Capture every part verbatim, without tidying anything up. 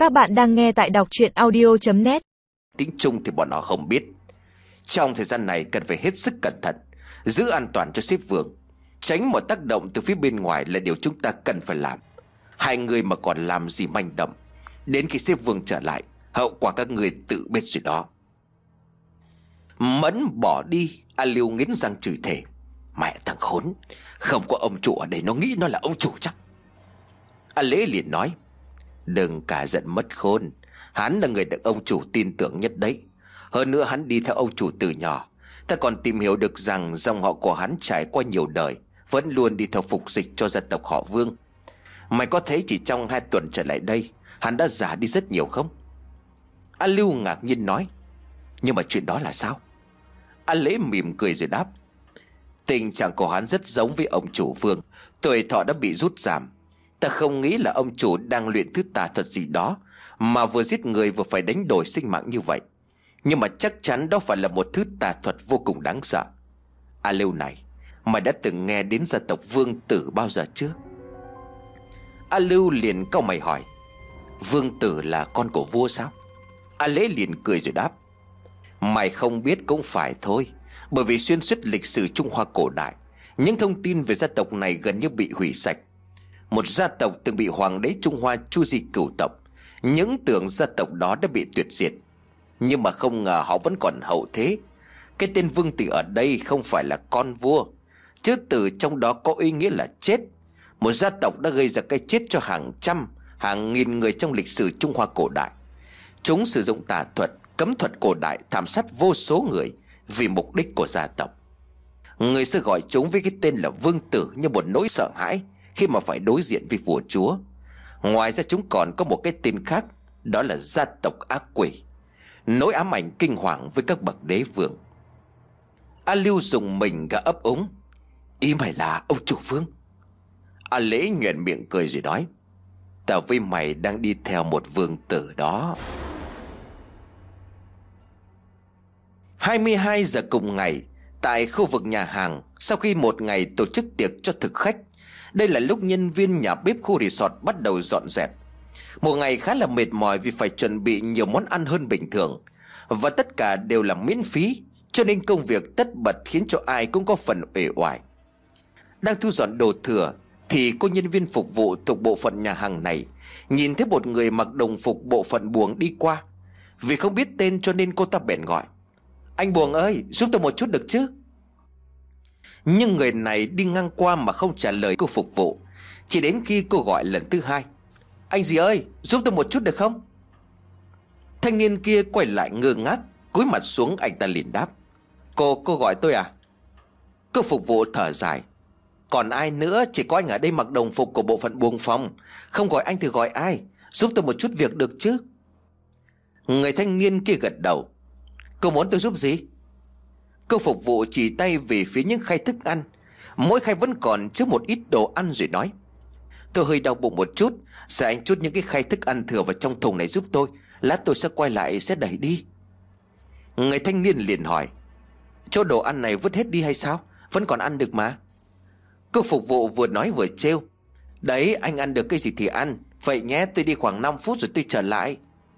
Các bạn đang nghe tại đọc truyện audio chấm net. Tiếng Trung thì bọn họ không biết. Trong thời gian này cần phải hết sức cẩn thận, giữ an toàn cho sếp Vương. Tránh một tác động từ phía bên ngoài là điều chúng ta cần phải làm. Hai người mà còn làm gì manh động, đến khi sếp Vương trở lại, hậu quả các người tự biết rồi đó. Mẫn bỏ đi. A Lưu nghiến răng chửi thề: Mẹ thằng khốn, không có ông chủ ở đây nó nghĩ nó là ông chủ chắc. A Lễ liền nói: Đừng cả giận mất khôn. Hắn là người được ông chủ tin tưởng nhất đấy. Hơn nữa hắn đi theo ông chủ từ nhỏ. Ta còn tìm hiểu được rằng dòng họ của hắn trải qua nhiều đời vẫn luôn đi theo phục dịch cho gia tộc họ Vương. Mày có thấy chỉ trong hai tuần trở lại đây hắn đã già đi rất nhiều không? A Lưu ngạc nhiên nói: Nhưng mà chuyện đó là sao? A Lễ mỉm cười rồi đáp: Tình trạng của hắn rất giống với ông chủ Vương. Tuổi thọ đã bị rút giảm. Ta không nghĩ là ông chủ đang luyện thứ tà thuật gì đó mà vừa giết người vừa phải đánh đổi sinh mạng như vậy. Nhưng mà chắc chắn đó phải là một thứ tà thuật vô cùng đáng sợ. A Lưu này, mày đã từng nghe đến gia tộc Vương Tử bao giờ chưa? A Lưu liền cau mày hỏi: Vương Tử là con của vua sao? A Lễ liền cười rồi đáp: Mày không biết cũng phải thôi. Bởi vì xuyên suốt lịch sử Trung Hoa cổ đại, những thông tin về gia tộc này gần như bị hủy sạch. Một gia tộc từng bị hoàng đế Trung Hoa chu di cửu tộc. Những tưởng gia tộc đó đã bị tuyệt diệt, nhưng mà không ngờ họ vẫn còn hậu thế. Cái tên Vương Tử ở đây không phải là con vua. Chữ từ trong đó có ý nghĩa là chết. Một gia tộc đã gây ra cái chết cho hàng trăm, hàng nghìn người trong lịch sử Trung Hoa cổ đại. Chúng sử dụng tà thuật, cấm thuật cổ đại thảm sát vô số người vì mục đích của gia tộc. Người xưa gọi chúng với cái tên là Vương Tử như một nỗi sợ hãi khi mà phải đối diện với vua chúa. Ngoài ra chúng còn có một cái tên khác, đó là gia tộc ác quỷ, nỗi ám ảnh kinh hoàng với các bậc đế vương. A Lưu dùng mình gã ấp úng: Ý mày là ông chủ Vương? A Lễ nhoẻn miệng cười rồi nói: Tao với mày đang đi theo một vương tử đó. Hai mươi hai giờ cùng ngày, tại khu vực nhà hàng, sau khi một ngày tổ chức tiệc cho thực khách, đây là lúc nhân viên nhà bếp khu resort bắt đầu dọn dẹp. Một ngày khá là mệt mỏi vì phải chuẩn bị nhiều món ăn hơn bình thường, và tất cả đều là miễn phí, cho nên công việc tất bật khiến cho ai cũng có phần uể oải. Đang thu dọn đồ thừa thì cô nhân viên phục vụ thuộc bộ phận nhà hàng này nhìn thấy một người mặc đồng phục bộ phận buồng đi qua. Vì không biết tên cho nên cô ta bèn gọi: Anh buồng ơi, giúp tôi một chút được chứ? Nhưng người này đi ngang qua mà không trả lời cô phục vụ. Chỉ đến khi cô gọi lần thứ hai: Anh gì ơi, giúp tôi một chút được không? Thanh niên kia quay lại ngơ ngác, cúi mặt xuống. Anh ta liền đáp: Cô, cô gọi tôi à? Cô phục vụ thở dài: Còn ai nữa, chỉ có anh ở đây mặc đồng phục của bộ phận buồng phòng. Không gọi anh thì gọi ai? Giúp tôi một chút việc được chứ? Người thanh niên kia gật đầu: Cô muốn tôi giúp gì? Cô phục vụ chỉ tay về phía những khay thức ăn. Mỗi khay vẫn còn chứa một ít đồ ăn rồi nói: Tôi hơi đau bụng một chút, giờ anh chút những cái khay thức ăn thừa vào trong thùng này giúp tôi. Lát tôi sẽ quay lại sẽ đẩy đi. Người thanh niên liền hỏi: Chỗ đồ ăn này vứt hết đi hay sao? Vẫn còn ăn được mà. Cô phục vụ vừa nói vừa trêu: Đấy, anh ăn được cái gì thì ăn. Vậy nhé, tôi đi khoảng năm phút rồi tôi trở lại.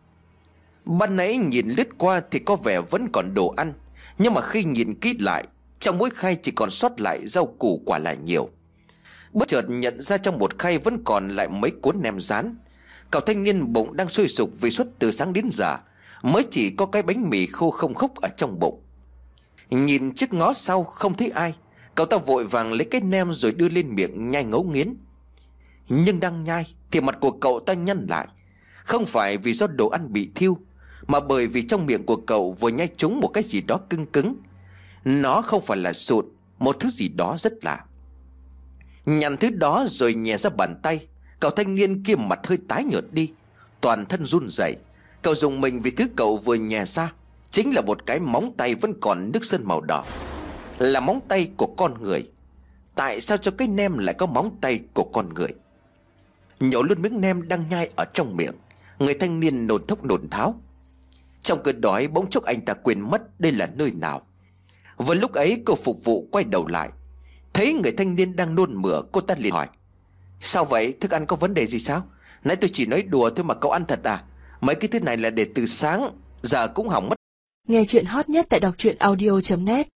Ban nãy nhìn lướt qua thì có vẻ vẫn còn đồ ăn, nhưng mà khi nhìn kỹ lại, trong mỗi khay chỉ còn sót lại rau củ quả là nhiều. Bất chợt nhận ra trong một khay vẫn còn lại mấy cuốn nem rán. Cậu thanh niên bụng đang sôi sục vì suốt từ sáng đến giờ mới chỉ có cái bánh mì khô không khúc ở trong bụng. Nhìn trước ngó sau không thấy ai, cậu ta vội vàng lấy cái nem rồi đưa lên miệng nhai ngấu nghiến. Nhưng đang nhai thì mặt của cậu ta nhăn lại, không phải vì do đồ ăn bị thiêu, mà bởi vì trong miệng của cậu vừa nhai trúng một cái gì đó cứng cứng. Nó không phải là sụn, một thứ gì đó rất lạ. Nhặt thứ đó rồi nhè ra bàn tay, cậu thanh niên kia mặt hơi tái nhợt đi, toàn thân run rẩy. Cậu dùng mình vì thứ cậu vừa nhè ra chính là một cái móng tay vẫn còn nước sơn màu đỏ, là móng tay của con người. Tại sao cho cái nem lại có móng tay của con người? Nhổ luôn miếng nem đang nhai ở trong miệng, người thanh niên nôn thốc nôn tháo. Trong cơn đói bỗng chốc anh ta quên mất đây là nơi nào. Vừa lúc ấy cô phục vụ quay đầu lại, thấy người thanh niên đang nôn mửa. Cô ta liền hỏi: Sao vậy, thức ăn có vấn đề gì sao? Nãy tôi chỉ nói đùa thôi mà cậu ăn thật à? Mấy cái thứ này là để từ sáng, giờ cũng hỏng mất. Nghe chuyện hot nhất tại đọc truyện audio chấm net.